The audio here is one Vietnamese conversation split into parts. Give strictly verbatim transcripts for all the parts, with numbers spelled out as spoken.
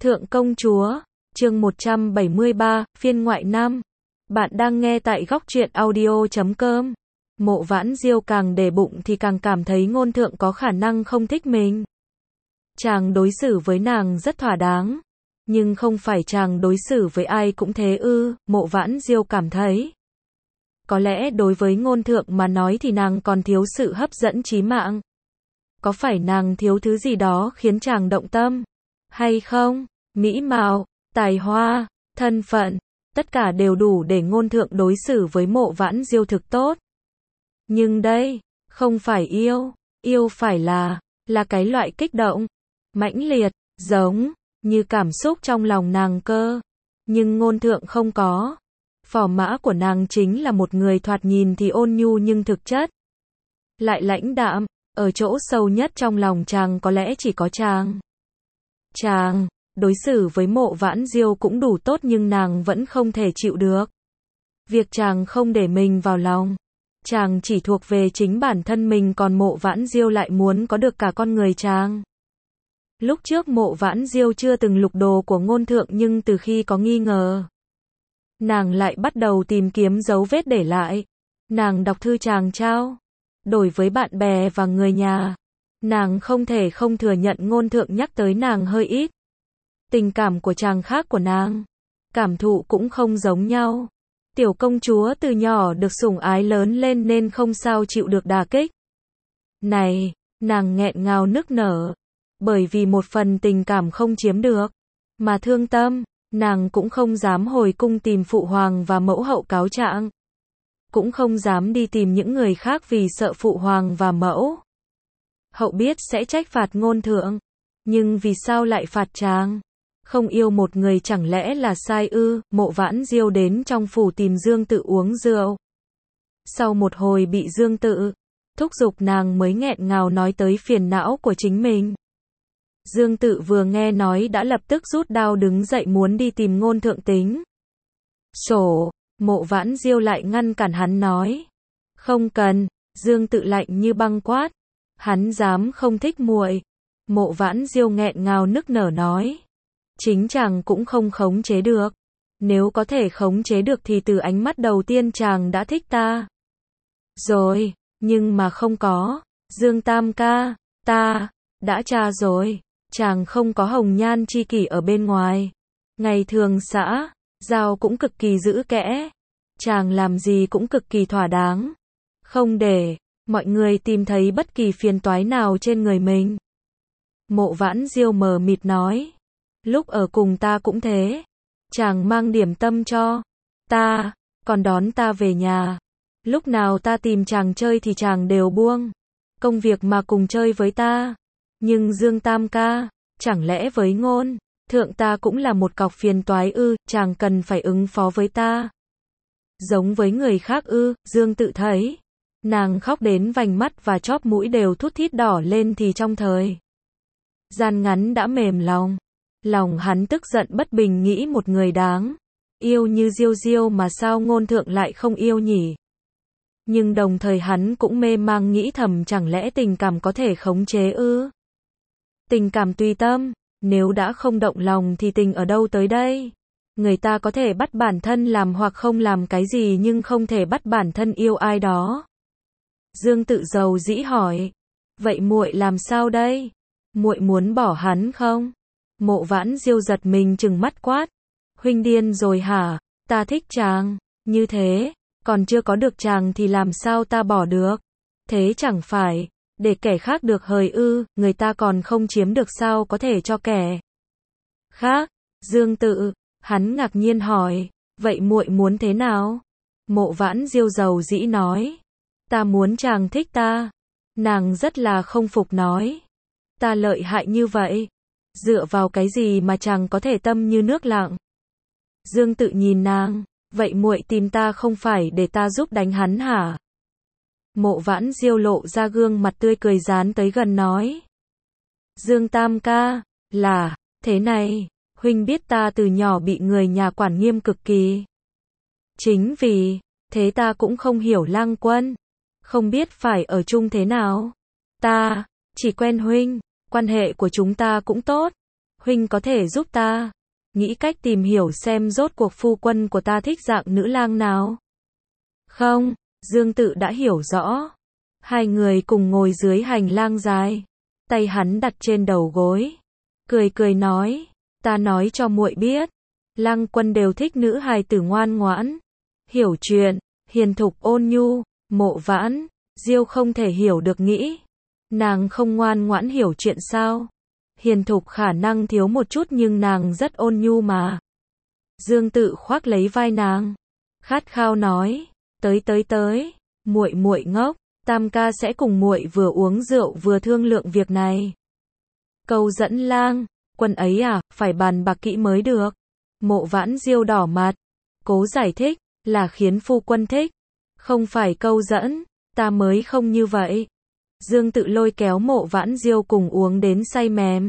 Thượng công chúa, chương một trăm bảy mươi ba, phiên ngoại năm. Bạn đang nghe tại góc truyện audio chấm com. Mộ Vãn Diêu càng để bụng thì càng cảm thấy ngôn thượng có khả năng không thích mình. Chàng đối xử với nàng rất thỏa đáng. Nhưng không phải chàng đối xử với ai cũng thế ư, Mộ Vãn Diêu cảm thấy. Có lẽ đối với ngôn thượng mà nói thì nàng còn thiếu sự hấp dẫn chí mạng. Có phải nàng thiếu thứ gì đó khiến chàng động tâm? Hay không? Mỹ mạo, tài hoa, thân phận, tất cả đều đủ để ngôn thượng đối xử với Mộ Vãn Diêu thực tốt. Nhưng đây, không phải yêu, yêu phải là, là cái loại kích động, mãnh liệt, giống, như cảm xúc trong lòng nàng cơ. Nhưng ngôn thượng không có. Phò mã của nàng chính là một người thoạt nhìn thì ôn nhu nhưng thực chất lại lãnh đạm, ở chỗ sâu nhất trong lòng chàng có lẽ chỉ có chàng. Chàng, đối xử với Mộ Vãn Diêu cũng đủ tốt nhưng nàng vẫn không thể chịu được. Việc chàng không để mình vào lòng. Chàng chỉ thuộc về chính bản thân mình còn Mộ Vãn Diêu lại muốn có được cả con người chàng. Lúc trước Mộ Vãn Diêu chưa từng lục đồ của ngôn thượng nhưng từ khi có nghi ngờ, nàng lại bắt đầu tìm kiếm dấu vết để lại. Nàng đọc thư chàng trao đổi với bạn bè và người nhà. Nàng không thể không thừa nhận ngôn thượng nhắc tới nàng hơi ít. Tình cảm của chàng khác của nàng. Cảm thụ cũng không giống nhau. Tiểu công chúa từ nhỏ được sủng ái lớn lên nên không sao chịu được đả kích. Này, nàng nghẹn ngào nức nở. Bởi vì một phần tình cảm không chiếm được. Mà thương tâm, nàng cũng không dám hồi cung tìm phụ hoàng và mẫu hậu cáo trạng. Cũng không dám đi tìm những người khác vì sợ phụ hoàng và mẫu hậu biết sẽ trách phạt ngôn thượng. Nhưng vì sao lại phạt chàng? Không yêu một người chẳng lẽ là sai ư? Mộ Vãn Diêu đến trong phủ tìm Dương Tự uống rượu. Sau một hồi bị Dương Tự thúc giục nàng mới nghẹn ngào nói tới phiền não của chính mình. Dương Tự vừa nghe nói đã lập tức rút đao đứng dậy muốn đi tìm ngôn thượng tính sổ. Mộ Vãn Diêu lại ngăn cản hắn nói. Không cần. Dương Tự lạnh như băng quát. Hắn dám không thích muội. Mộ Vãn Diêu nghẹn ngào nức nở nói. Chính chàng cũng không khống chế được. Nếu có thể khống chế được thì từ ánh mắt đầu tiên chàng đã thích ta rồi. Nhưng mà không có. Dương Tam ca, ta đã tra rồi. Chàng không có hồng nhan chi kỷ ở bên ngoài. Ngày thường xã giao cũng cực kỳ giữ kẽ. Chàng làm gì cũng cực kỳ thỏa đáng. Không để mọi người tìm thấy bất kỳ phiền toái nào trên người mình. Mộ Vãn Diêu mờ mịt nói. Lúc ở cùng ta cũng thế. Chàng mang điểm tâm cho ta, còn đón ta về nhà. Lúc nào ta tìm chàng chơi thì chàng đều buông công việc mà cùng chơi với ta. Nhưng Dương Tam ca, chẳng lẽ với ngôn thượng ta cũng là một cọc phiền toái ư? Chàng cần phải ứng phó với ta giống với người khác ư? Dương Tự thấy nàng khóc đến vành mắt và chóp mũi đều thút thít đỏ lên thì trong thời gian ngắn đã mềm lòng. Lòng hắn tức giận bất bình nghĩ một người đáng yêu như Diêu Diêu mà sao ngôn thượng lại không yêu nhỉ? Nhưng đồng thời hắn cũng mê mang nghĩ thầm chẳng lẽ tình cảm có thể khống chế ư? Tình cảm tùy tâm, nếu đã không động lòng thì tình ở đâu tới đây? Người ta có thể bắt bản thân làm hoặc không làm cái gì nhưng không thể bắt bản thân yêu ai đó. Dương Tự dầu dĩ hỏi. Vậy muội làm sao đây? Muội muốn bỏ hắn không? Mộ Vãn Diêu giật mình trừng mắt quát. Huynh điên rồi hả? Ta thích chàng như thế, còn chưa có được chàng thì làm sao ta bỏ được? Thế chẳng phải để kẻ khác được hời ư? Người ta còn không chiếm được sao có thể cho kẻ khác? Dương Tự, hắn ngạc nhiên hỏi. Vậy muội muốn thế nào? Mộ Vãn Diêu dầu dĩ nói. Ta muốn chàng thích ta. Nàng rất là không phục nói. Ta lợi hại như vậy. Dựa vào cái gì mà chàng có thể tâm như nước lặng? Dương Tự nhìn nàng. Vậy muội tìm ta không phải để ta giúp đánh hắn hả? Mộ Vãn Diêu lộ ra gương mặt tươi cười dán tới gần nói. Dương Tam ca, là thế này. Huynh biết ta từ nhỏ bị người nhà quản nghiêm cực kỳ. Chính vì thế ta cũng không hiểu Lang Quân. Không biết phải ở chung thế nào. Ta chỉ quen huynh. Quan hệ của chúng ta cũng tốt. huynh có thể giúp ta, nghĩ cách tìm hiểu xem rốt cuộc phu quân của ta thích dạng nữ lang nào. Không, Dương Tự đã hiểu rõ. Hai người cùng ngồi dưới hành lang dài, tay hắn đặt trên đầu gối, cười cười nói, ta nói cho muội biết, Lăng Quân đều thích nữ hài tử ngoan ngoãn, hiểu chuyện, hiền thục ôn nhu. Mộ Vãn Diêu không thể hiểu được nghĩ, nàng không ngoan ngoãn hiểu chuyện sao? Hiền thục khả năng thiếu một chút nhưng nàng rất ôn nhu mà. Dương Tự khoác lấy vai nàng, khát khao nói, tới tới tới, muội muội ngốc, Tam ca sẽ cùng muội vừa uống rượu vừa thương lượng việc này. Câu dẫn Lang Quân ấy à, phải bàn bạc kỹ mới được. Mộ Vãn Diêu đỏ mặt, cố giải thích, là khiến phu quân thích, không phải câu dẫn, ta mới không như vậy. Dương Tự lôi kéo Mộ Vãn Diêu cùng uống đến say mềm.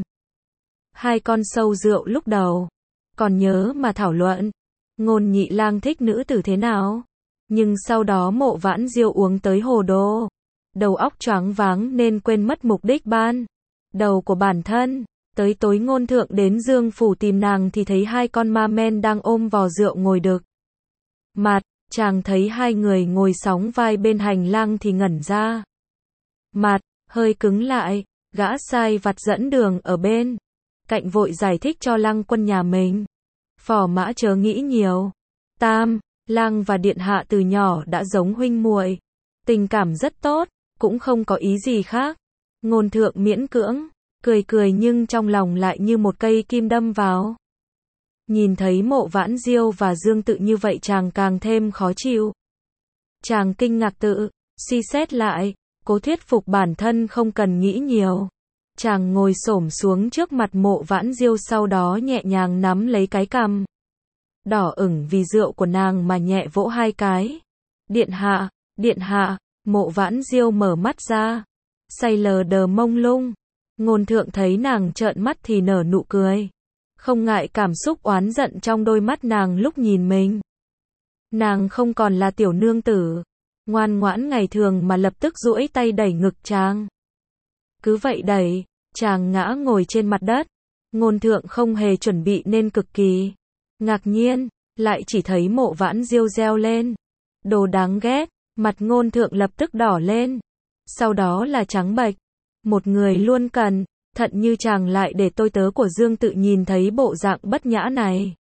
Hai con sâu rượu lúc đầu, còn nhớ mà thảo luận, Ngôn Nhị Lang thích nữ tử thế nào. Nhưng sau đó Mộ Vãn Diêu uống tới hồ đồ, đầu óc choáng váng nên quên mất mục đích ban đầu của bản thân. Tới tối Ngôn Thượng đến Dương phủ tìm nàng thì thấy hai con ma men đang ôm vò rượu ngồi đực. Mặt, chàng thấy hai người ngồi sóng vai bên hành lang thì ngẩn ra. Mặt, hơi cứng lại, gã sai vặt dẫn đường ở bên cạnh vội giải thích cho Lăng Quân nhà mình. Phò mã chớ nghĩ nhiều. Tam, Lang và điện hạ từ nhỏ đã giống huynh muội, tình cảm rất tốt, cũng không có ý gì khác. Ngôn Thượng miễn cưỡng cười cười nhưng trong lòng lại như một cây kim đâm vào. Nhìn thấy Mộ Vãn Diêu và Dương Tự như vậy chàng càng thêm khó chịu. Chàng kinh ngạc tự suy xét lại, cố thuyết phục bản thân không cần nghĩ nhiều. Chàng ngồi xổm xuống trước mặt Mộ Vãn Diêu, sau đó nhẹ nhàng nắm lấy cái cằm đỏ ửng vì rượu của nàng mà nhẹ vỗ hai cái. Điện hạ, điện hạ. Mộ Vãn Diêu mở mắt ra, say lờ đờ mông lung. Ngôn Thượng thấy nàng trợn mắt thì nở nụ cười, không ngại cảm xúc oán giận trong đôi mắt nàng lúc nhìn mình. Nàng không còn là tiểu nương tử ngoan ngoãn ngày thường mà lập tức duỗi tay đẩy ngực chàng. Cứ vậy đẩy, chàng ngã ngồi trên mặt đất. Ngôn Thượng không hề chuẩn bị nên cực kỳ ngạc nhiên, lại chỉ thấy Mộ Vãn Diêu reo lên, đồ đáng ghét. Mặt Ngôn Thượng lập tức đỏ lên, sau đó là trắng bệch. Một người luôn cẩn thận như chàng lại để tôi tớ của Dương Tự nhìn thấy bộ dạng bất nhã này,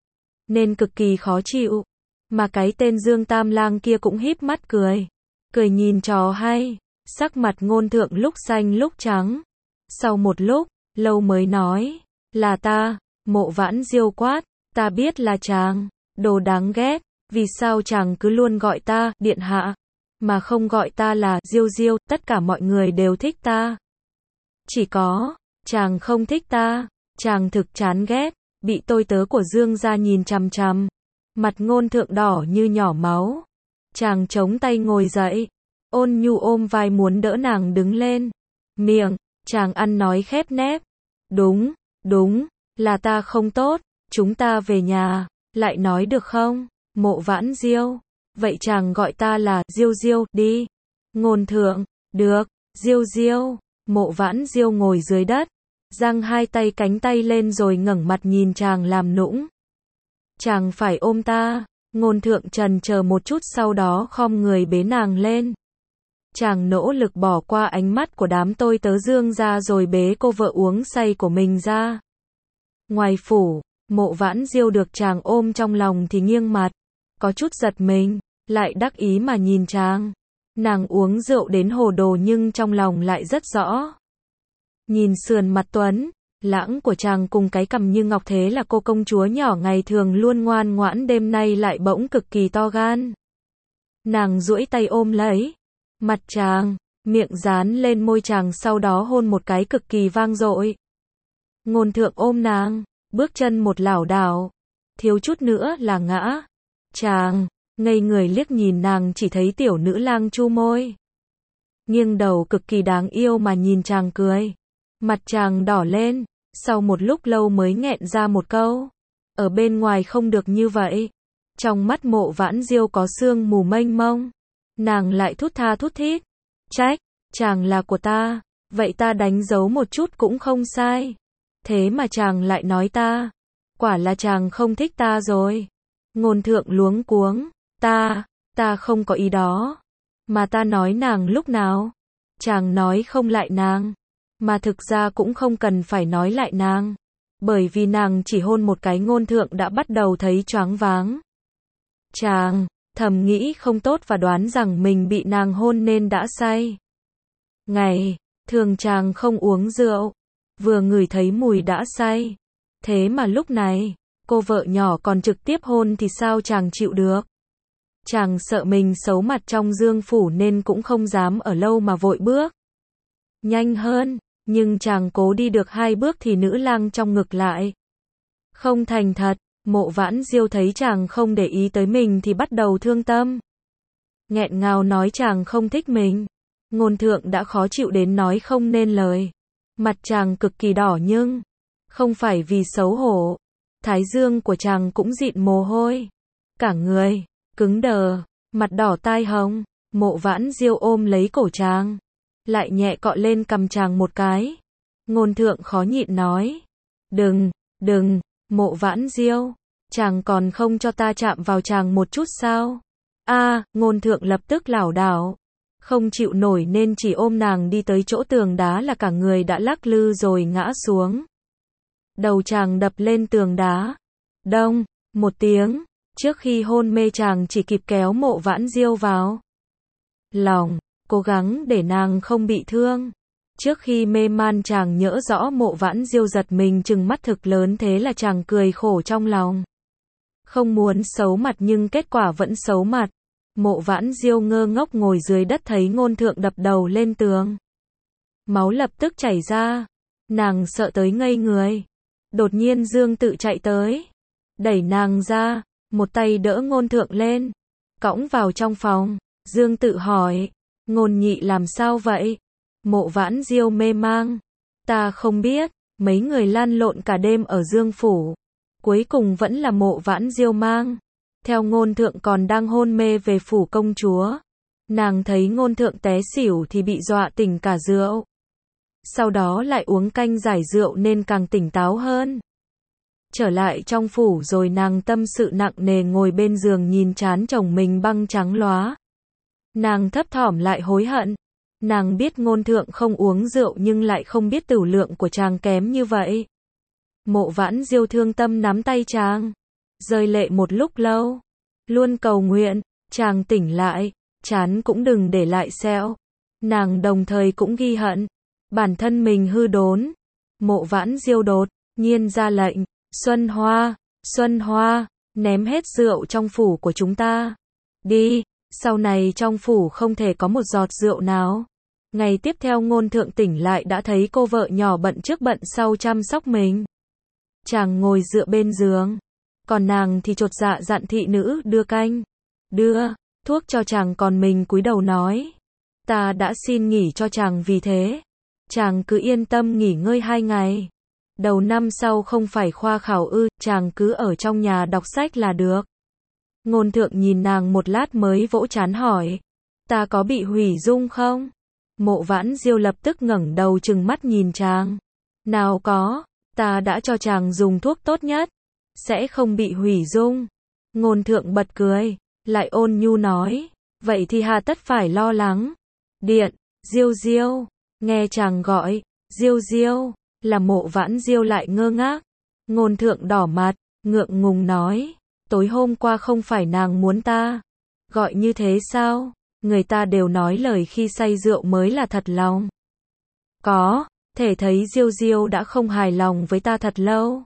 nên cực kỳ khó chịu. Mà cái tên Dương Tam Lang kia cũng híp mắt cười, cười nhìn trò hay. Sắc mặt Ngôn Thượng lúc xanh lúc trắng. Sau một lúc lâu mới nói, là ta. Mộ Vãn Diêu quát, ta biết là chàng, đồ đáng ghét, vì sao chàng cứ luôn gọi ta điện hạ, mà không gọi ta là Diêu Diêu? Tất cả mọi người đều thích ta, chỉ có chàng không thích ta. Chàng thực chán ghét bị tôi tớ của Dương gia nhìn chằm chằm. Mặt Ngôn Thượng đỏ như nhỏ máu. Chàng chống tay ngồi dậy, ôn nhu ôm vai muốn đỡ nàng đứng lên. Miệng chàng ăn nói khép nép, đúng, đúng, là ta không tốt, chúng ta về nhà lại nói được không? Mộ Vãn Diêu, vậy chàng gọi ta là Diêu Diêu đi. Ngôn Thượng, được, Diêu Diêu. Mộ Vãn Diêu ngồi dưới đất, giang hai tay cánh tay lên rồi ngẩng mặt nhìn chàng làm nũng. Chàng phải ôm ta. Ngôn Thượng trần chờ một chút sau đó khom người bế nàng lên. Chàng nỗ lực bỏ qua ánh mắt của đám tôi tớ Dương gia rồi bế cô vợ uống say của mình ra. Ngoài phủ, Mộ Vãn Diêu được chàng ôm trong lòng thì nghiêng mặt, có chút giật mình, lại đắc ý mà nhìn chàng. Nàng uống rượu đến hồ đồ nhưng trong lòng lại rất rõ. Nhìn sườn mặt tuấn lãng của chàng cùng cái cằm như ngọc, thế là cô công chúa nhỏ ngày thường luôn ngoan ngoãn đêm nay lại bỗng cực kỳ to gan. Nàng duỗi tay ôm lấy mặt chàng, miệng dán lên môi chàng, sau đó hôn một cái cực kỳ vang dội. Ngôn Thượng ôm nàng, bước chân một lảo đảo, thiếu chút nữa là ngã. Chàng ngây người liếc nhìn nàng, chỉ thấy tiểu nữ lang chu môi, nghiêng đầu cực kỳ đáng yêu mà nhìn chàng cười. Mặt chàng đỏ lên, sau một lúc lâu mới nghẹn ra một câu, ở bên ngoài không được như vậy. Trong mắt Mộ Vãn Diêu có sương mù mênh mông, nàng lại thút tha thút thít, trách, chàng là của ta, vậy ta đánh dấu một chút cũng không sai. Thế mà chàng lại nói ta. Quả là chàng không thích ta rồi. Ngôn thượng luống cuống. Ta, ta không có ý đó. Mà ta nói nàng lúc nào? Chàng nói không lại nàng. Mà thực ra cũng không cần phải nói lại nàng. Bởi vì nàng chỉ hôn một cái ngôn thượng đã bắt đầu thấy choáng váng. Chàng, thầm nghĩ không tốt và đoán rằng mình bị nàng hôn nên đã say. Ngày, thường chàng không uống rượu. Vừa ngửi thấy mùi đã say. Thế mà lúc này, cô vợ nhỏ còn trực tiếp hôn thì sao chàng chịu được. Chàng sợ mình xấu mặt trong dương phủ nên cũng không dám ở lâu mà vội bước. Nhanh hơn, nhưng chàng cố đi được hai bước thì nữ lang trong ngực lại. Không thành thật, Mộ Vãn Diêu thấy chàng không để ý tới mình thì bắt đầu thương tâm. Nghẹn ngào nói chàng không thích mình. Ngôn thượng đã khó chịu đến nói không nên lời. Mặt chàng cực kỳ đỏ nhưng không phải vì xấu hổ. Thái dương của chàng cũng dịn mồ hôi. Cả người cứng đờ, mặt đỏ tai hồng. Mộ Vãn Diêu ôm lấy cổ chàng, lại nhẹ cọ lên cằm chàng một cái. Ngôn thượng khó nhịn nói. Đừng, đừng, Mộ Vãn Diêu, chàng còn không cho ta chạm vào chàng một chút sao? A, à, ngôn thượng lập tức lảo đảo. Không chịu nổi nên chỉ ôm nàng đi tới chỗ tường đá là cả người đã lắc lư rồi ngã xuống. Đầu chàng đập lên tường đá. Đông, một tiếng, trước khi hôn mê chàng chỉ kịp kéo Mộ Vãn Diêu vào lòng, cố gắng để nàng không bị thương. Trước khi mê man chàng nhỡ rõ Mộ Vãn Diêu giật mình trừng mắt thực lớn thế là chàng cười khổ trong lòng. Không muốn xấu mặt nhưng kết quả vẫn xấu mặt. Mộ Vãn Diêu ngơ ngốc ngồi dưới đất thấy ngôn thượng đập đầu lên tường. Máu lập tức chảy ra. Nàng sợ tới ngây người. Đột nhiên Dương Tự chạy tới. Đẩy nàng ra. Một tay đỡ ngôn thượng lên. Cõng vào trong phòng. Dương Tự hỏi. Ngôn nhị làm sao vậy? Mộ Vãn Diêu mê mang. Ta không biết. Mấy người lăn lộn cả đêm ở Dương Phủ. Cuối cùng vẫn là Mộ Vãn Diêu mang. Theo ngôn thượng còn đang hôn mê về phủ công chúa. Nàng thấy ngôn thượng té xỉu thì bị dọa tỉnh cả rượu. Sau đó lại uống canh giải rượu nên càng tỉnh táo hơn. Trở lại trong phủ rồi nàng tâm sự nặng nề ngồi bên giường nhìn trán chồng mình băng trắng lóa. Nàng thấp thỏm lại hối hận. Nàng biết ngôn thượng không uống rượu nhưng lại không biết tửu lượng của chàng kém như vậy. Mộ Vãn Diêu thương tâm nắm tay chàng. Rơi lệ một lúc lâu. Luôn cầu nguyện. Chàng tỉnh lại. Chán cũng đừng để lại sẹo. Nàng đồng thời cũng ghi hận. Bản thân mình hư đốn. Mộ Vãn Diêu đột nhiên ra lệnh. Xuân Hoa. Xuân Hoa. Ném hết rượu trong phủ của chúng ta. Đi. Sau này trong phủ không thể có một giọt rượu nào. Ngày tiếp theo ngôn thượng tỉnh lại đã thấy cô vợ nhỏ bận trước bận sau chăm sóc mình. Chàng ngồi dựa bên giường. Còn nàng thì chột dạ dặn thị nữ đưa canh. Đưa thuốc cho chàng còn mình cúi đầu nói. Ta đã xin nghỉ cho chàng vì thế. Chàng cứ yên tâm nghỉ ngơi hai ngày. Đầu năm sau không phải khoa khảo ư, chàng cứ ở trong nhà đọc sách là được. Ngôn thượng nhìn nàng một lát mới vỗ trán hỏi. Ta có bị hủy dung không? Mộ Vãn Diêu lập tức ngẩng đầu trừng mắt nhìn chàng. Nào có, ta đã cho chàng dùng thuốc tốt nhất. Sẽ không bị hủy dung. Ngôn thượng bật cười, lại ôn nhu nói. Vậy thì hà tất phải lo lắng. Điện, Diêu Diêu. Nghe chàng gọi, Diêu Diêu, là Mộ Vãn Diêu lại ngơ ngác. Ngôn thượng đỏ mặt, ngượng ngùng nói. Tối hôm qua không phải nàng muốn ta gọi như thế sao? Người ta đều nói lời khi say rượu mới là thật lòng. Có, thể thấy Diêu Diêu đã không hài lòng với ta thật lâu.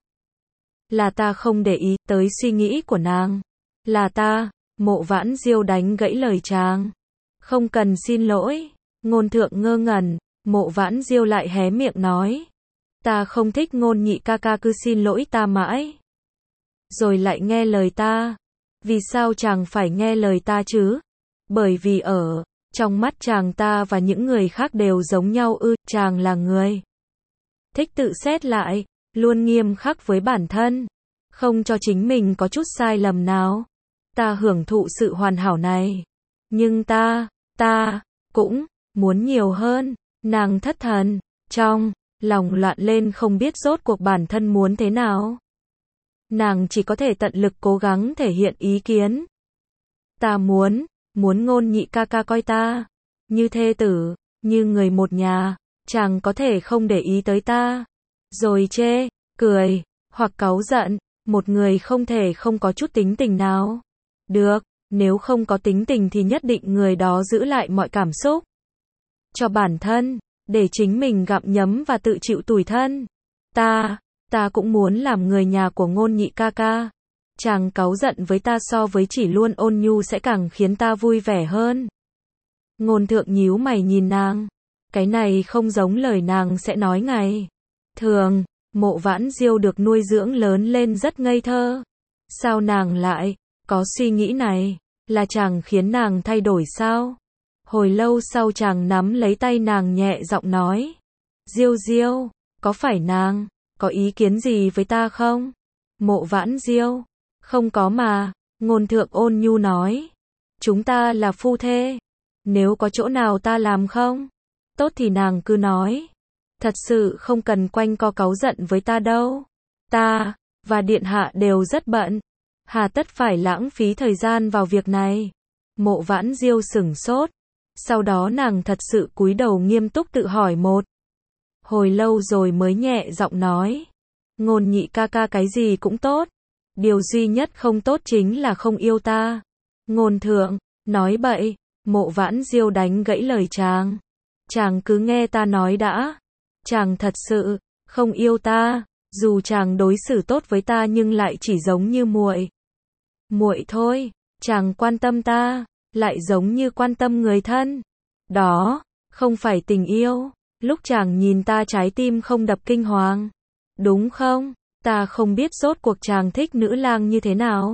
Là ta không để ý tới suy nghĩ của nàng. Là ta. Mộ Vãn Diêu đánh gãy lời chàng. Không cần xin lỗi. Ngôn thượng ngơ ngẩn. Mộ Vãn Diêu lại hé miệng nói. Ta không thích Ngôn nhị ca ca cứ xin lỗi ta mãi. Rồi lại nghe lời ta. Vì sao chàng phải nghe lời ta chứ? Bởi vì ở trong mắt chàng ta và những người khác đều giống nhau ư. Chàng là người thích tự xét lại, luôn nghiêm khắc với bản thân, không cho chính mình có chút sai lầm nào. Ta hưởng thụ sự hoàn hảo này. Nhưng ta, ta cũng muốn nhiều hơn. Nàng thất thần. Trong lòng loạn lên không biết rốt cuộc bản thân muốn thế nào. Nàng chỉ có thể tận lực cố gắng thể hiện ý kiến. Ta muốn, muốn Ngôn Nhị ca ca coi ta như thê tử, như người một nhà, chàng có thể không để ý tới ta, rồi chê, cười, hoặc cáu giận, một người không thể không có chút tính tình nào. Được, nếu không có tính tình thì nhất định người đó giữ lại mọi cảm xúc cho bản thân, để chính mình gặm nhấm và tự chịu tủi thân. Ta, ta cũng muốn làm người nhà của Ngôn Nhị ca ca. Chàng cáu giận với ta so với chỉ luôn ôn nhu sẽ càng khiến ta vui vẻ hơn. Ngôn Thượng nhíu mày nhìn nàng. Cái này không giống lời nàng sẽ nói ngày thường. Mộ Vãn Diêu được nuôi dưỡng lớn lên rất ngây thơ. Sao nàng lại có suy nghĩ này? Là chàng khiến nàng thay đổi sao? Hồi lâu sau chàng nắm lấy tay nàng nhẹ giọng nói. Diêu Diêu, có phải nàng có ý kiến gì với ta không? Mộ Vãn Diêu, không có mà. Ngôn Thượng ôn nhu nói. Chúng ta là phu thê. Nếu có chỗ nào ta làm không tốt thì nàng cứ nói. Thật sự không cần quanh co cáu giận với ta đâu. Ta và điện hạ đều rất bận. Hà tất phải lãng phí thời gian vào việc này. Mộ Vãn Diêu sửng sốt. Sau đó nàng thật sự cúi đầu nghiêm túc tự hỏi một hồi lâu rồi mới nhẹ giọng nói. Ngôn Nhị ca ca cái gì cũng tốt. Điều duy nhất không tốt chính là không yêu ta. Ngôn Thượng, nói bậy. Mộ Vãn Diêu đánh gãy lời chàng. Chàng cứ nghe ta nói đã. Chàng thật sự không yêu ta, dù chàng đối xử tốt với ta nhưng lại chỉ giống như muội. Muội thôi, chàng quan tâm ta, lại giống như quan tâm người thân. Đó, không phải tình yêu. Lúc chàng nhìn ta trái tim không đập kinh hoàng. Đúng không? Ta không biết rốt cuộc chàng thích nữ lang như thế nào.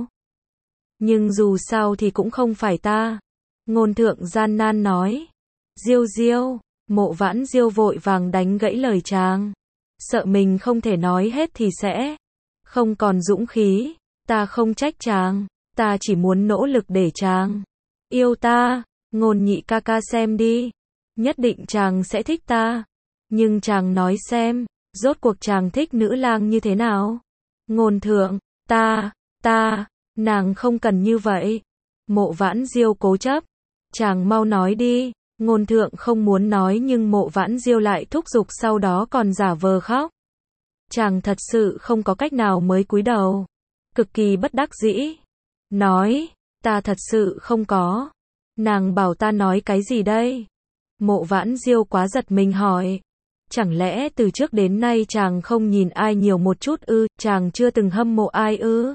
Nhưng dù sao thì cũng không phải ta. Ngôn Thượng gian nan nói. Diêu Diêu, Mộ Vãn Diêu vội vàng đánh gãy lời chàng. Sợ mình không thể nói hết thì sẽ không còn dũng khí. Ta không trách chàng, ta chỉ muốn nỗ lực để chàng yêu ta. Ngôn Nhị ca ca xem đi, nhất định chàng sẽ thích ta. Nhưng chàng nói xem, rốt cuộc chàng thích nữ lang như thế nào? Ngôn Thượng, ta, ta, nàng không cần như vậy. Mộ Vãn Diêu cố chấp. Chàng mau nói đi. Ngôn Thượng không muốn nói nhưng Mộ Vãn Diêu lại thúc giục, sau đó còn giả vờ khóc. Chàng thật sự không có cách nào mới cúi đầu. Cực kỳ bất đắc dĩ. Nói, ta thật sự không có. Nàng bảo ta nói cái gì đây? Mộ Vãn Diêu quá giật mình hỏi. Chẳng lẽ từ trước đến nay chàng không nhìn ai nhiều một chút ư? Chàng chưa từng hâm mộ ai ư?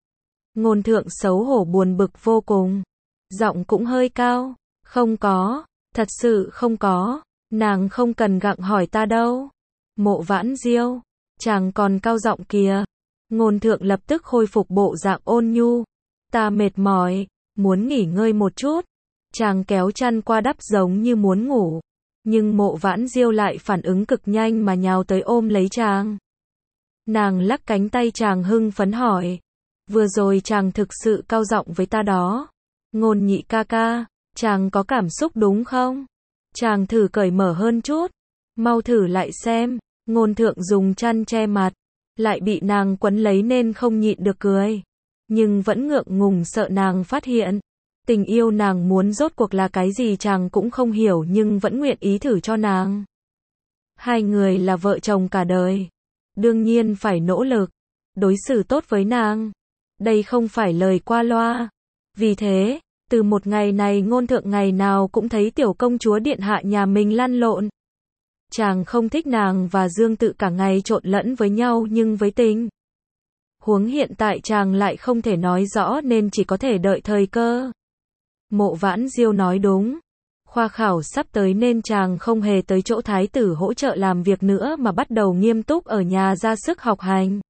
Ngôn Thượng xấu hổ buồn bực vô cùng. Giọng cũng hơi cao. Không có. Thật sự không có. Nàng không cần gặng hỏi ta đâu. Mộ Vãn Diêu, chàng còn cao giọng kìa. Ngôn Thượng lập tức khôi phục bộ dạng ôn nhu. Ta mệt mỏi, muốn nghỉ ngơi một chút. Chàng kéo chăn qua đắp giống như muốn ngủ. Nhưng Mộ Vãn Diêu lại phản ứng cực nhanh mà nhào tới ôm lấy chàng. Nàng lắc cánh tay chàng hưng phấn hỏi. Vừa rồi chàng thực sự cao giọng với ta đó. Ngôn Nhị ca ca, chàng có cảm xúc đúng không? Chàng thử cởi mở hơn chút. Mau thử lại xem. Ngôn Thượng dùng chăn che mặt. Lại bị nàng quấn lấy nên không nhịn được cười. Nhưng vẫn ngượng ngùng sợ nàng phát hiện. Tình yêu nàng muốn rốt cuộc là cái gì chàng cũng không hiểu nhưng vẫn nguyện ý thử cho nàng. Hai người là vợ chồng cả đời. Đương nhiên phải nỗ lực. Đối xử tốt với nàng. Đây không phải lời qua loa. Vì thế, từ một ngày này Ngôn Thượng ngày nào cũng thấy tiểu công chúa điện hạ nhà mình lăn lộn. Chàng không thích nàng và Dương Tự cả ngày trộn lẫn với nhau nhưng với tình huống hiện tại chàng lại không thể nói rõ nên chỉ có thể đợi thời cơ. Mộ Vãn Diêu nói đúng. Khoa khảo sắp tới nên chàng không hề tới chỗ thái tử hỗ trợ làm việc nữa mà bắt đầu nghiêm túc ở nhà ra sức học hành.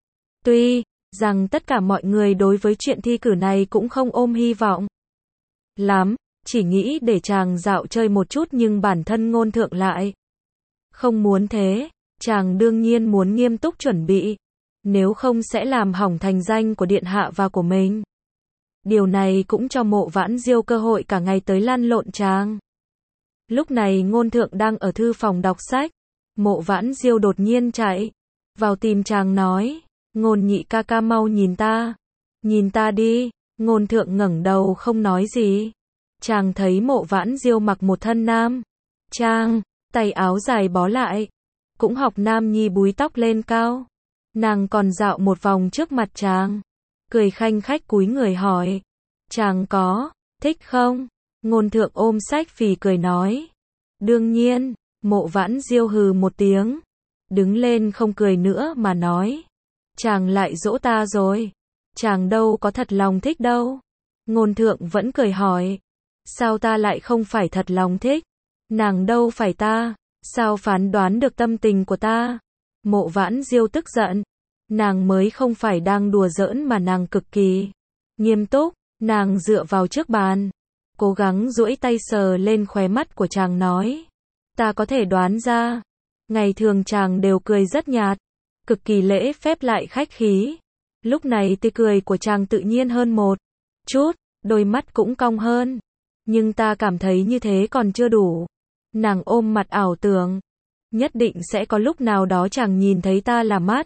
Tuy rằng tất cả mọi người đối với chuyện thi cử này cũng không ôm hy vọng lắm, chỉ nghĩ để chàng dạo chơi một chút nhưng bản thân Ngôn Thượng lại không muốn thế. Chàng đương nhiên muốn nghiêm túc chuẩn bị, nếu không sẽ làm hỏng thành danh của điện hạ và của mình. Điều này cũng cho Mộ Vãn Diêu cơ hội cả ngày tới lăn lộn chàng. Lúc này Ngôn Thượng đang ở thư phòng đọc sách. Mộ Vãn Diêu đột nhiên chạy vào tìm chàng nói, Ngôn nhị ca ca mau nhìn ta, nhìn ta đi. Ngôn thượng ngẩng đầu không nói gì. Chàng thấy Mộ Vãn Diêu mặc một thân nam trang, tay áo dài bó lại, cũng học nam nhi búi tóc lên cao. Nàng còn dạo một vòng trước mặt chàng, cười khanh khách cúi người hỏi, chàng có thích không? Ngôn thượng ôm sách phì cười nói, đương nhiên. Mộ Vãn Diêu hừ một tiếng, đứng lên không cười nữa mà nói, chàng lại dỗ ta rồi, chàng đâu có thật lòng thích đâu. Ngôn thượng vẫn cười hỏi, sao ta lại không phải thật lòng thích? Nàng đâu phải ta, sao phán đoán được tâm tình của ta? Mộ Vãn Diêu tức giận, nàng mới không phải đang đùa giỡn mà nàng cực kỳ nghiêm túc. Nàng dựa vào trước bàn, cố gắng duỗi tay sờ lên khóe mắt của chàng nói, ta có thể đoán ra, ngày thường chàng đều cười rất nhạt, cực kỳ lễ phép lại khách khí. Lúc này tươi cười của chàng tự nhiên hơn một chút, đôi mắt cũng cong hơn. Nhưng ta cảm thấy như thế còn chưa đủ. Nàng ôm mặt ảo tưởng, nhất định sẽ có lúc nào đó chàng nhìn thấy ta là mắt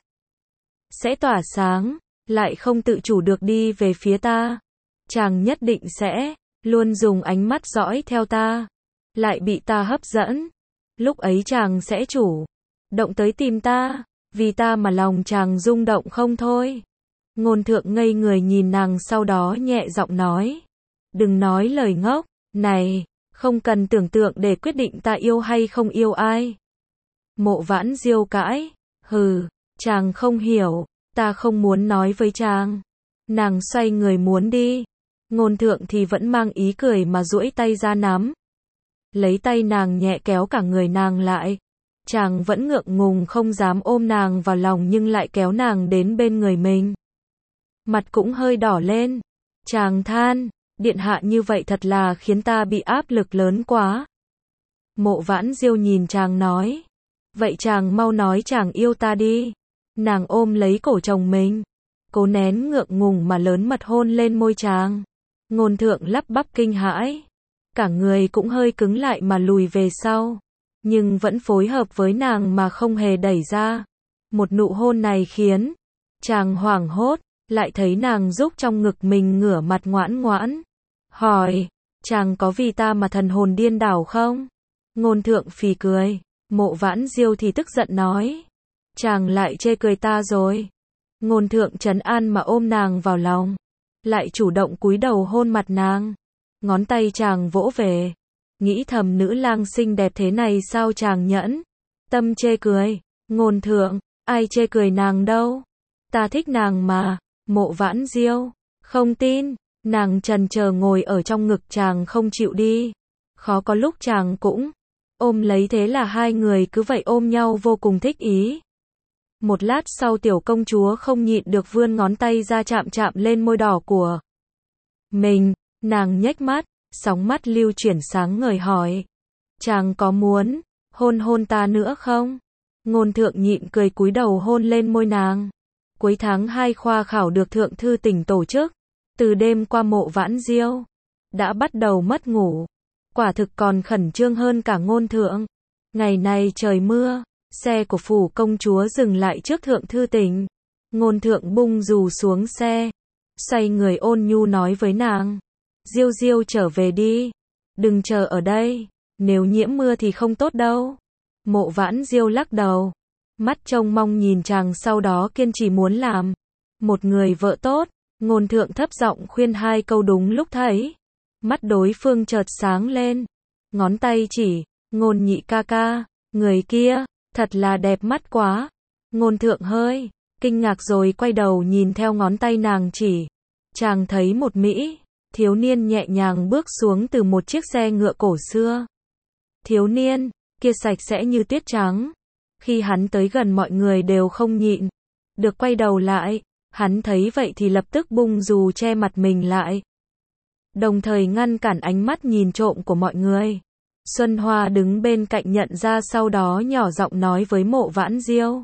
sẽ tỏa sáng, lại không tự chủ được đi về phía ta. Chàng nhất định sẽ luôn dùng ánh mắt dõi theo ta, lại bị ta hấp dẫn. Lúc ấy chàng sẽ chủ động tới tìm ta, vì ta mà lòng chàng rung động không thôi. Ngôn thượng ngây người nhìn nàng, sau đó nhẹ giọng nói, đừng nói lời ngốc, này, không cần tưởng tượng để quyết định ta yêu hay không yêu ai. Mộ Vãn Diêu cãi, hừ, chàng không hiểu, ta không muốn nói với chàng. Nàng xoay người muốn đi. Ngôn thượng thì vẫn mang ý cười mà duỗi tay ra nắm lấy tay nàng, nhẹ kéo cả người nàng lại. Chàng vẫn ngượng ngùng không dám ôm nàng vào lòng, nhưng lại kéo nàng đến bên người mình. Mặt cũng hơi đỏ lên. Chàng than, điện hạ như vậy thật là khiến ta bị áp lực lớn quá. Mộ Vãn Diêu nhìn chàng nói, vậy chàng mau nói chàng yêu ta đi. Nàng ôm lấy cổ chồng mình, cố nén ngượng ngùng mà lớn mật hôn lên môi chàng. Ngôn thượng lắp bắp kinh hãi, cả người cũng hơi cứng lại mà lùi về sau, nhưng vẫn phối hợp với nàng mà không hề đẩy ra. Một nụ hôn này khiến chàng hoảng hốt, lại thấy nàng giúp trong ngực mình, ngửa mặt ngoãn ngoãn hỏi, chàng có vì ta mà thần hồn điên đảo không? Ngôn thượng phì cười. Mộ Vãn Diêu thì tức giận nói, chàng lại chê cười ta rồi. Ngôn thượng trấn an mà ôm nàng vào lòng, lại chủ động cúi đầu hôn mặt nàng. Ngón tay chàng vỗ về, nghĩ thầm nữ lang xinh đẹp thế này sao chàng nhẫn tâm chê cười. Ngôn thượng, ai chê cười nàng đâu, ta thích nàng mà. Mộ Vãn Diêu không tin, nàng trần chờ ngồi ở trong ngực chàng không chịu đi. Khó có lúc chàng cũng ôm lấy, thế là hai người cứ vậy ôm nhau vô cùng thích ý. Một lát sau tiểu công chúa không nhịn được vươn ngón tay ra chạm chạm lên môi đỏ của mình. Nàng nhếch mắt, sóng mắt lưu chuyển sáng ngời hỏi, chàng có muốn hôn hôn ta nữa không? Ngôn thượng nhịn cười cúi đầu hôn lên môi nàng. Cuối tháng hai khoa khảo được thượng thư tỉnh tổ chức. Từ đêm qua Mộ Vãn Diêu đã bắt đầu mất ngủ, quả thực còn khẩn trương hơn cả ngôn thượng. Ngày này trời mưa, xe của phủ công chúa dừng lại trước thượng thư tỉnh. Ngôn thượng bung dù xuống xe, xoay người ôn nhu nói với nàng, Diêu Diêu trở về đi, đừng chờ ở đây, nếu nhiễm mưa thì không tốt đâu. Mộ Vãn Diêu lắc đầu, mắt trông mong nhìn chàng, sau đó kiên trì muốn làm một người vợ tốt. Ngôn thượng thấp giọng khuyên hai câu, đúng lúc thấy mắt đối phương chợt sáng lên, ngón tay chỉ, Ngôn nhị ca ca, người kia thật là đẹp mắt quá. Ngôn thượng hơi kinh ngạc rồi quay đầu nhìn theo ngón tay nàng chỉ. Chàng thấy một mỹ thiếu niên nhẹ nhàng bước xuống từ một chiếc xe ngựa cổ xưa. Thiếu niên kia sạch sẽ như tuyết trắng. Khi hắn tới gần, mọi người đều không nhịn được quay đầu lại. Hắn thấy vậy thì lập tức bung dù che mặt mình lại, đồng thời ngăn cản ánh mắt nhìn trộm của mọi người. Xuân Hoa đứng bên cạnh nhận ra, sau đó nhỏ giọng nói với Mộ Vãn Diêu,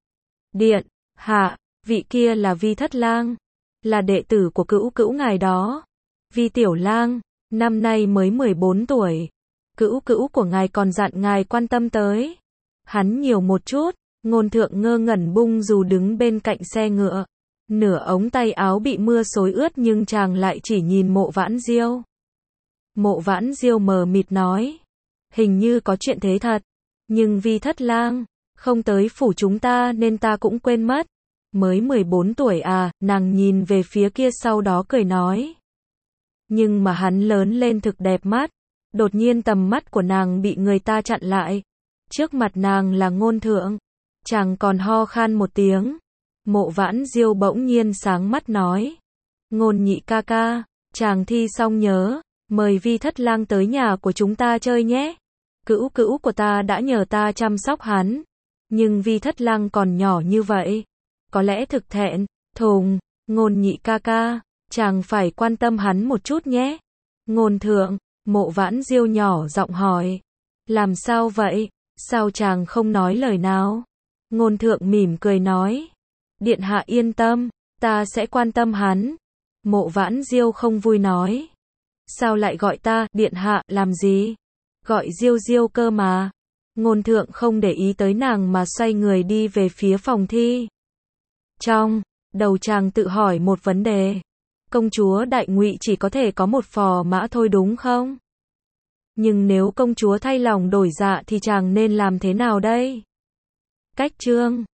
điện hạ, vị kia là Vi thất lang, là đệ tử của cữu cữu ngài đó. Vi tiểu lang, năm nay mới mười bốn tuổi, cữu cữu của ngài còn dặn ngài quan tâm tới. hắn nhiều một chút. Ngôn thượng ngơ ngẩn bung dù đứng bên cạnh xe ngựa. Nửa ống tay áo bị mưa xối ướt nhưng chàng lại chỉ nhìn Mộ Vãn Diêu. Mộ Vãn Diêu mờ mịt nói. Hình như có chuyện thế thật. Nhưng Vi thất lang không tới phủ chúng ta nên ta cũng quên mất. Mới mười bốn tuổi à, nàng nhìn về phía kia sau đó cười nói. Nhưng mà hắn lớn lên thực đẹp mắt. Đột nhiên tầm mắt của nàng bị người ta chặn lại. Trước mặt nàng là Ngôn thượng. Chàng còn ho khan một tiếng. Mộ Vãn Diêu bỗng nhiên sáng mắt nói. Ngôn nhị ca ca, chàng thi xong nhớ, mời Vi thất lang tới nhà của chúng ta chơi nhé. Cữu cữu của ta đã nhờ ta chăm sóc hắn. Nhưng Vi thất lang còn nhỏ như vậy. Có lẽ thực thẹn, thùng, Ngôn nhị ca ca, chàng phải quan tâm hắn một chút nhé. Ngôn thượng, Mộ Vãn Diêu nhỏ giọng hỏi. Làm sao vậy? Sao chàng không nói lời nào? Ngôn thượng mỉm cười nói. Điện hạ yên tâm, ta sẽ quan tâm hắn. Mộ Vãn Diêu không vui nói. Sao lại gọi ta, điện hạ, làm gì? Gọi Diêu Diêu cơ mà. Ngôn thượng không để ý tới nàng mà xoay người đi về phía phòng thi. Trong đầu chàng tự hỏi một vấn đề. Công chúa Đại Ngụy chỉ có thể có một phò mã thôi đúng không? Nhưng nếu công chúa thay lòng đổi dạ thì chàng nên làm thế nào đây? Cách chương